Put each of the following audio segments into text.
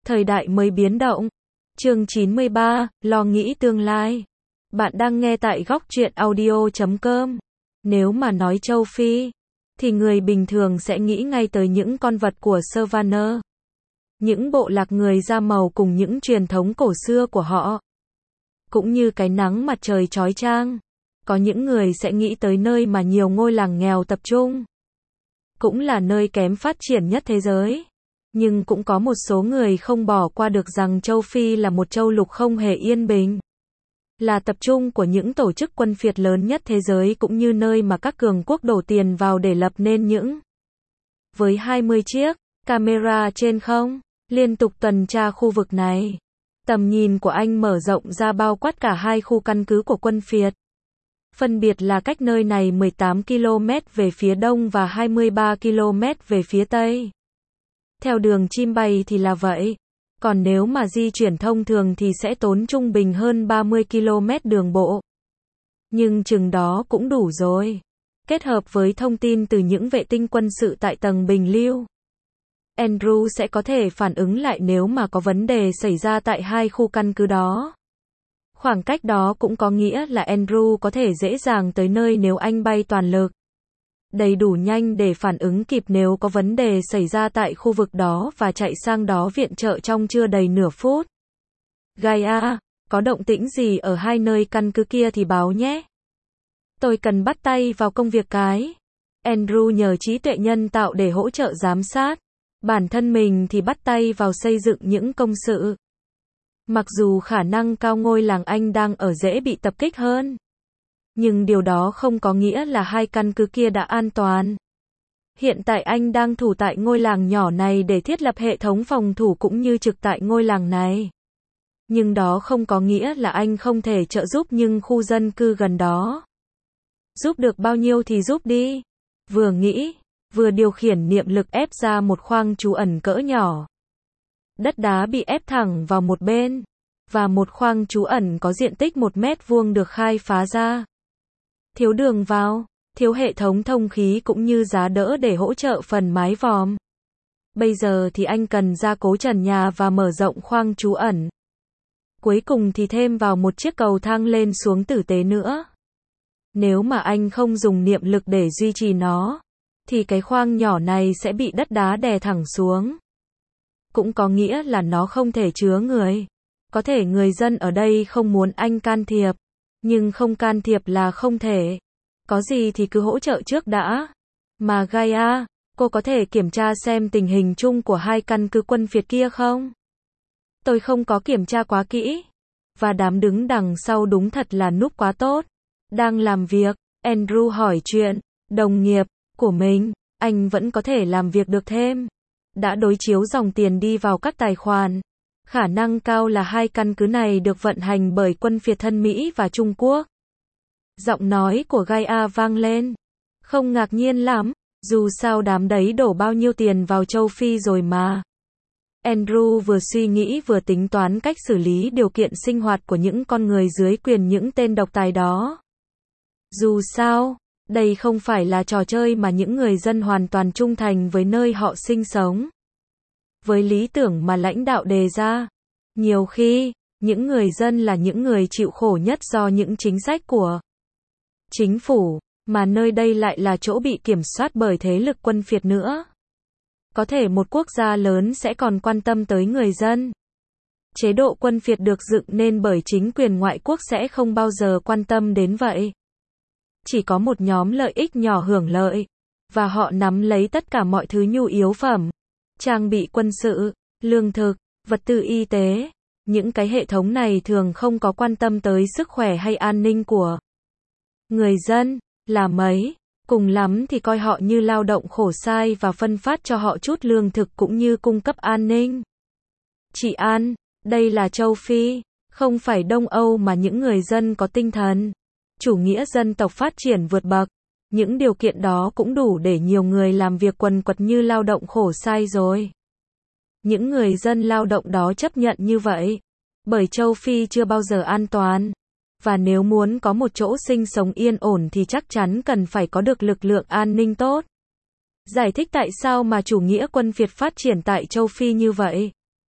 Thời đại mới biến động. Chương 93, lo nghĩ tương lai. Bạn đang nghe tại góc truyện audio.com. Nếu mà nói châu Phi, thì người bình thường sẽ nghĩ ngay tới những con vật của Savannah. Những bộ lạc người da màu cùng những truyền thống cổ xưa của họ. Cũng như cái nắng mặt trời chói chang. Có những người sẽ nghĩ tới nơi mà nhiều ngôi làng nghèo tập trung. Cũng là nơi kém phát triển nhất thế giới. Nhưng cũng có một số người không bỏ qua được rằng châu Phi là một châu lục không hề yên bình. Là tập trung của những tổ chức quân phiệt lớn nhất thế giới cũng như nơi mà các cường quốc đổ tiền vào để lập nên những. Với 20 chiếc camera trên không, liên tục tuần tra khu vực này. Tầm nhìn của anh mở rộng ra bao quát cả hai khu căn cứ của quân phiệt. Phân biệt là cách nơi này 18 km về phía đông và 23 km về phía tây. Theo đường chim bay thì là vậy. Còn nếu mà di chuyển thông thường thì sẽ tốn trung bình hơn 30 km đường bộ. Nhưng chừng đó cũng đủ rồi. Kết hợp với thông tin từ những vệ tinh quân sự tại tầng bình lưu, Andrew sẽ có thể phản ứng lại nếu mà có vấn đề xảy ra tại hai khu căn cứ đó. Khoảng cách đó cũng có nghĩa là Andrew có thể dễ dàng tới nơi nếu anh bay toàn lực. Đầy đủ nhanh để phản ứng kịp nếu có vấn đề xảy ra tại khu vực đó và chạy sang đó viện trợ trong chưa đầy nửa phút. Gaia, có động tĩnh gì ở hai nơi căn cứ kia thì báo nhé. Tôi cần bắt tay vào công việc cái. Andrew nhờ trí tuệ nhân tạo để hỗ trợ giám sát. Bản thân mình thì bắt tay vào xây dựng những công sự. Mặc dù khả năng cao ngôi làng Anh đang ở dễ bị tập kích hơn. Nhưng điều đó không có nghĩa là hai căn cứ kia đã an toàn. Hiện tại anh đang thủ tại ngôi làng nhỏ này để thiết lập hệ thống phòng thủ cũng như trực tại ngôi làng này. Nhưng đó không có nghĩa là anh không thể trợ giúp những khu dân cư gần đó. Giúp được bao nhiêu thì giúp đi. Vừa nghĩ, vừa điều khiển niệm lực ép ra một khoang trú ẩn cỡ nhỏ. Đất đá bị ép thẳng vào một bên. Và một khoang trú ẩn có diện tích 1 mét vuông được khai phá ra. Thiếu đường vào, thiếu hệ thống thông khí cũng như giá đỡ để hỗ trợ phần mái vòm. Bây giờ thì anh cần gia cố trần nhà và mở rộng khoang trú ẩn. Cuối cùng thì thêm vào một chiếc cầu thang lên xuống tử tế nữa. Nếu mà anh không dùng niệm lực để duy trì nó, thì cái khoang nhỏ này sẽ bị đất đá đè thẳng xuống. Cũng có nghĩa là nó không thể chứa người. Có thể người dân ở đây không muốn anh can thiệp. Nhưng không can thiệp là không thể. Có gì thì cứ hỗ trợ trước đã. Mà Gaia, cô có thể kiểm tra xem tình hình chung của hai căn cứ quân phiệt kia không? Tôi không có kiểm tra quá kỹ. Và đám đứng đằng sau đúng thật là núp quá tốt. Đang làm việc, Andrew hỏi chuyện, đồng nghiệp của mình, anh vẫn có thể làm việc được thêm. Đã đối chiếu dòng tiền đi vào các tài khoản. Khả năng cao là hai căn cứ này được vận hành bởi quân phiệt thân Mỹ và Trung Quốc. Giọng nói của Gaia vang lên. Không ngạc nhiên lắm, dù sao đám đấy đổ bao nhiêu tiền vào châu Phi rồi mà. Andrew vừa suy nghĩ vừa tính toán cách xử lý điều kiện sinh hoạt của những con người dưới quyền những tên độc tài đó. Dù sao, đây không phải là trò chơi mà những người dân hoàn toàn trung thành với nơi họ sinh sống. Với lý tưởng mà lãnh đạo đề ra, nhiều khi, những người dân là những người chịu khổ nhất do những chính sách của chính phủ, mà nơi đây lại là chỗ bị kiểm soát bởi thế lực quân phiệt nữa. Có thể một quốc gia lớn sẽ còn quan tâm tới người dân. Chế độ quân phiệt được dựng nên bởi chính quyền ngoại quốc sẽ không bao giờ quan tâm đến vậy. Chỉ có một nhóm lợi ích nhỏ hưởng lợi, và họ nắm lấy tất cả mọi thứ nhu yếu phẩm, trang bị quân sự, lương thực, vật tư y tế. Những cái hệ thống này thường không có quan tâm tới sức khỏe hay an ninh của người dân, là mấy, cùng lắm thì coi họ như lao động khổ sai và phân phát cho họ chút lương thực cũng như cung cấp an ninh. Trị an, đây là châu Phi, không phải Đông Âu mà những người dân có tinh thần chủ nghĩa dân tộc phát triển vượt bậc. Những điều kiện đó cũng đủ để nhiều người làm việc quần quật như lao động khổ sai rồi. Những người dân lao động đó chấp nhận như vậy. Bởi châu Phi chưa bao giờ an toàn. Và nếu muốn có một chỗ sinh sống yên ổn thì chắc chắn cần phải có được lực lượng an ninh tốt. Giải thích tại sao mà chủ nghĩa quân phiệt phát triển tại châu Phi như vậy.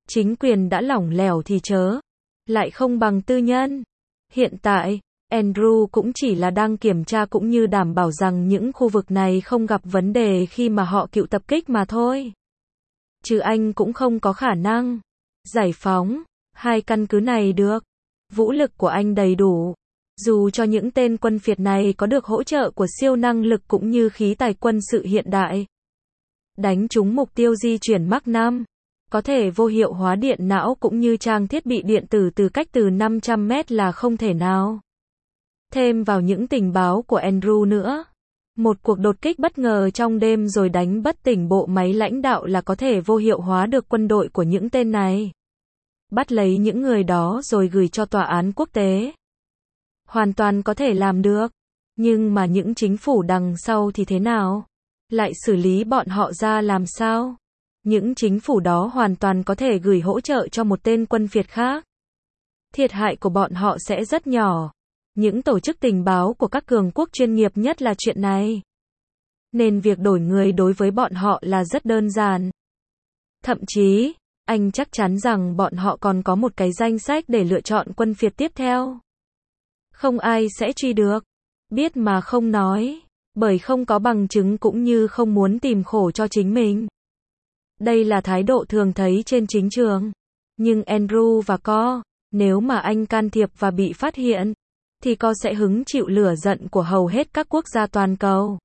Chính quyền đã lỏng lẻo thì chớ, lại không bằng tư nhân. Hiện tại, Andrew cũng chỉ là đang kiểm tra cũng như đảm bảo rằng những khu vực này không gặp vấn đề khi mà họ cựu tập kích mà thôi. Chứ anh cũng không có khả năng giải phóng hai căn cứ này được. Vũ lực của anh đầy đủ. Dù cho những tên quân phiệt này có được hỗ trợ của siêu năng lực cũng như khí tài quân sự hiện đại. Đánh trúng mục tiêu di chuyển Mach 5. Có thể vô hiệu hóa điện não cũng như trang thiết bị điện tử từ cách từ 500 mét là không thể nào. Thêm vào những tình báo của Andrew nữa. Một cuộc đột kích bất ngờ trong đêm rồi đánh bất tỉnh bộ máy lãnh đạo là có thể vô hiệu hóa được quân đội của những tên này. Bắt lấy những người đó rồi gửi cho tòa án quốc tế. Hoàn toàn có thể làm được. Nhưng mà những chính phủ đằng sau thì thế nào? Lại xử lý bọn họ ra làm sao? Những chính phủ đó hoàn toàn có thể gửi hỗ trợ cho một tên quân phiệt khác. Thiệt hại của bọn họ sẽ rất nhỏ. Những tổ chức tình báo của các cường quốc chuyên nghiệp nhất là chuyện này. Nên việc đổi người đối với bọn họ là rất đơn giản. Thậm chí, anh chắc chắn rằng bọn họ còn có một cái danh sách để lựa chọn quân phiệt tiếp theo. Không ai sẽ truy được. Biết mà không nói. Bởi không có bằng chứng cũng như không muốn tìm khổ cho chính mình. Đây là thái độ thường thấy trên chính trường. Nhưng Andrew và Co, nếu mà anh can thiệp và bị phát hiện, thì Co sẽ hứng chịu lửa giận của hầu hết các quốc gia toàn cầu.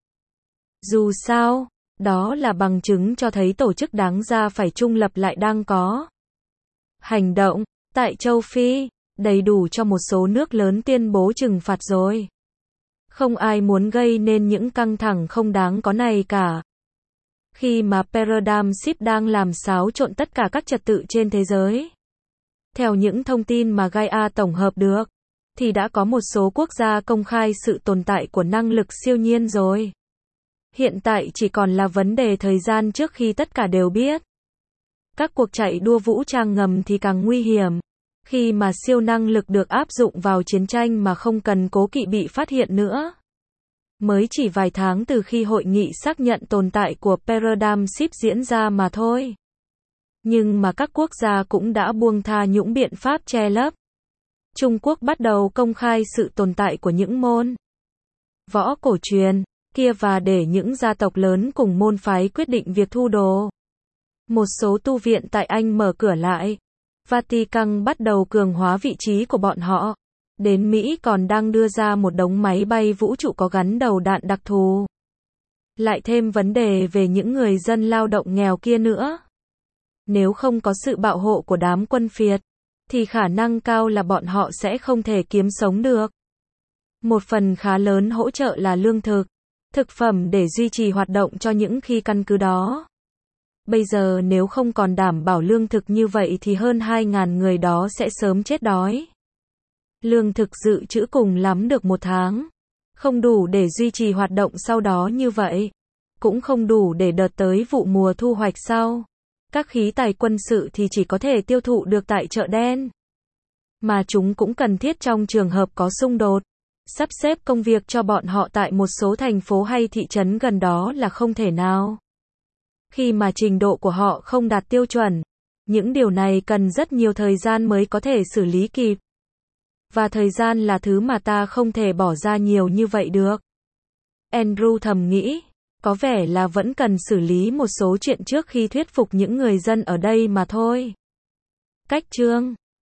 Dù sao, đó là bằng chứng cho thấy tổ chức đáng ra phải trung lập lại đang có hành động tại châu Phi, đầy đủ cho một số nước lớn tuyên bố trừng phạt rồi. Không ai muốn gây nên những căng thẳng không đáng có này cả. Khi mà Paradigm Shift đang làm xáo trộn tất cả các trật tự trên thế giới. Theo những thông tin mà Gaia tổng hợp được, thì đã có một số quốc gia công khai sự tồn tại của năng lực siêu nhiên rồi. Hiện tại chỉ còn là vấn đề thời gian trước khi tất cả đều biết. Các cuộc chạy đua vũ trang ngầm thì càng nguy hiểm. Khi mà siêu năng lực được áp dụng vào chiến tranh mà không cần cố kỵ bị phát hiện nữa. Mới chỉ vài tháng từ khi hội nghị xác nhận tồn tại của Paradigm Shift diễn ra mà thôi. Nhưng mà các quốc gia cũng đã buông tha những biện pháp che lấp. Trung Quốc bắt đầu công khai sự tồn tại của những môn võ cổ truyền kia và để những gia tộc lớn cùng môn phái quyết định việc thu đồ. Một số tu viện tại Anh mở cửa lại. Vatican bắt đầu cường hóa vị trí của bọn họ. Đến Mỹ còn đang đưa ra một đống máy bay vũ trụ có gắn đầu đạn đặc thù. Lại thêm vấn đề về những người dân lao động nghèo kia nữa. Nếu không có sự bảo hộ của đám quân phiệt, thì khả năng cao là bọn họ sẽ không thể kiếm sống được. Một phần khá lớn hỗ trợ là lương thực, thực phẩm để duy trì hoạt động cho những khi căn cứ đó. Bây giờ nếu không còn đảm bảo lương thực như vậy thì hơn 2.000 người đó sẽ sớm chết đói. Lương thực dự trữ cùng lắm được 1 tháng. Không đủ để duy trì hoạt động sau đó như vậy. Cũng không đủ để đợt tới vụ mùa thu hoạch sau. Các khí tài quân sự thì chỉ có thể tiêu thụ được tại chợ đen. Mà chúng cũng cần thiết trong trường hợp có xung đột. Sắp xếp công việc cho bọn họ tại một số thành phố hay thị trấn gần đó là không thể nào. Khi mà trình độ của họ không đạt tiêu chuẩn, những điều này cần rất nhiều thời gian mới có thể xử lý kịp. Và thời gian là thứ mà ta không thể bỏ ra nhiều như vậy được. Andrew thầm nghĩ, có vẻ là vẫn cần xử lý một số chuyện trước khi thuyết phục những người dân ở đây mà thôi. Cách chương